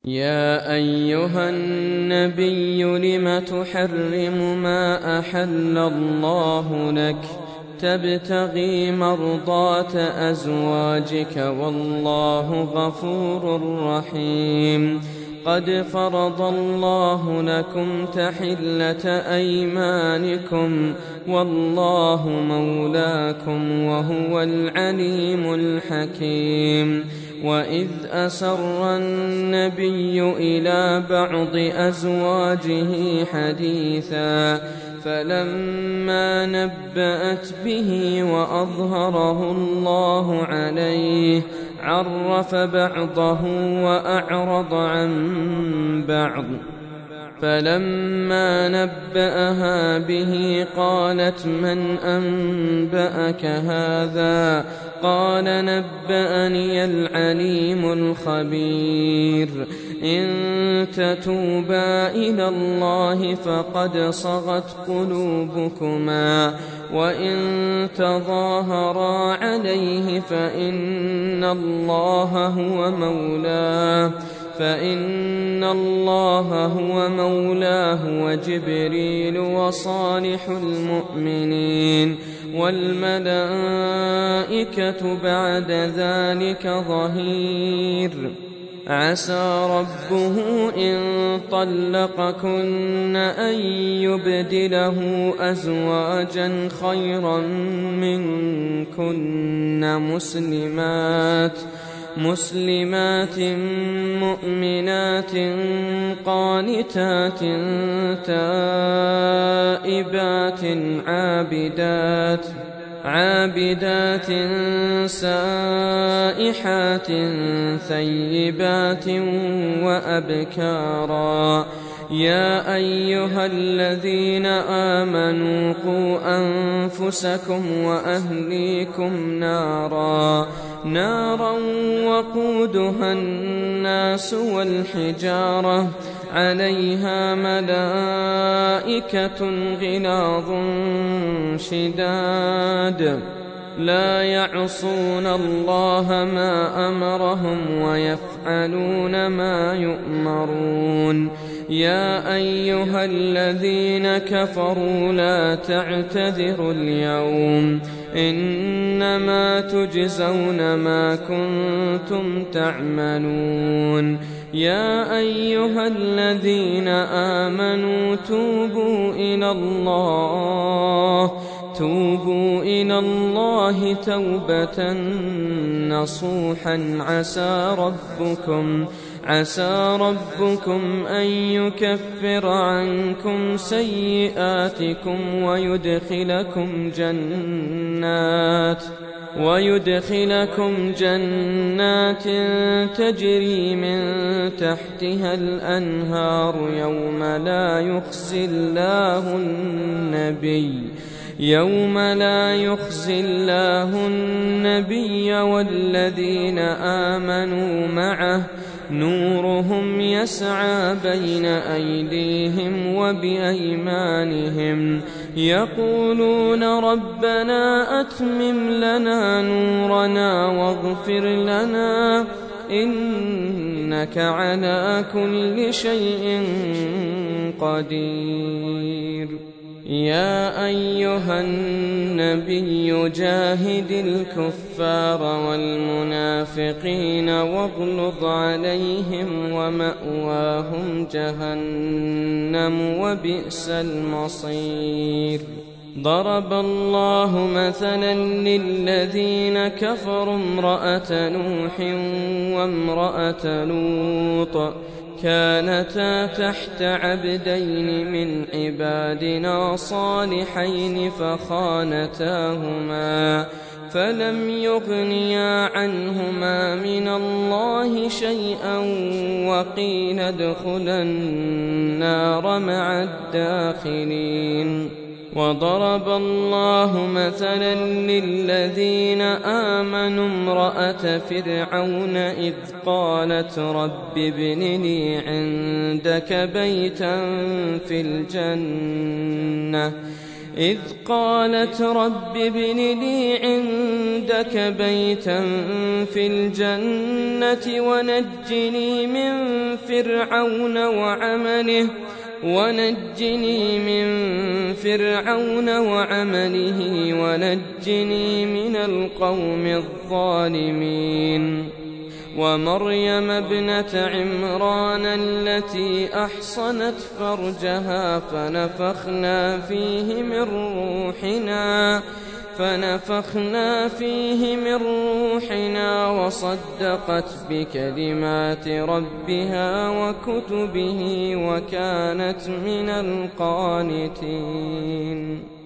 يا أيها النبي لم تحرم ما أحل الله لك تبتغي مرضات أزواجك والله غفور رحيم. قد فرض الله لكم تحلة أيمانكم والله مولاكم وهو العليم الحكيم. وإذ أسر النبي إلى بعض أزواجه حديثا فلما نبأت به وأظهره الله عليه عرف بعضه وأعرض عن بعض. فلما نبأها به قالت من أنبأك هذا؟ قال نبأني العليم الخبير. إن تتوبا إلى الله فقد صغت قلوبكما وإن تظاهرا عليه فإن الله هو مولاه وجبريل وصالح المؤمنين والملائكة بعد ذلك ظهير. عسى ربه إن طلقكن أن يبدله أزواجا خيرا منكن مسلمات مؤمنات قانتات تائبات عابدات سائحات ثيبات وأبكارا. يا أيها الذين آمنوا قوا أنفسكم وأهليكم نارا وقودها الناس والحجارة عليها ملائكة غلاظ شداد لا يعصون الله ما أمرهم ويفعلون ما يؤمرون. يا أيها الذين كفروا لا تعتذروا اليوم إنما تجزون ما كنتم تعملون. يا أيها الذين آمنوا توبوا إلى الله توبة نصوحا عسى ربكم أن يكفر عنكم سيئاتكم ويدخلكم جنات تجري من تحتها الأنهار يوم لا يخزي الله النبي والذين آمنوا معه نورهم يسعى بين أيديهم وبأيمانهم يقولون ربنا أتمم لنا نورنا واغفر لنا إنك على كل شيء قدير. يا أيها النبي جاهد الكفار والمنافقين واغلظ عليهم ومأواهم جهنم وبئس المصير. ضرب الله مثلا للذين كفروا امرأة نوح وامرأة لوط كانتا تحت عبدين من عبادنا صالحين فخانتاهما فلم يغنيا عنهما من الله شيئا وقيل ادخلا النار مع الداخلين. وضرب الله مثلا للذين آمنوا امرأة فرعون إذ قالت رب ابن لي عندك بيتا في الجنة إذ قالت رب ابن لي عندك بيتا في الجنة ونجني من فرعون وعمله ونجني من القوم الظالمين ومريم ابنة عمران التي أحصنت فرجها فنفخنا فيه من روحنا وصدقت بكلمات ربها وكتبه وكانت من القانتين.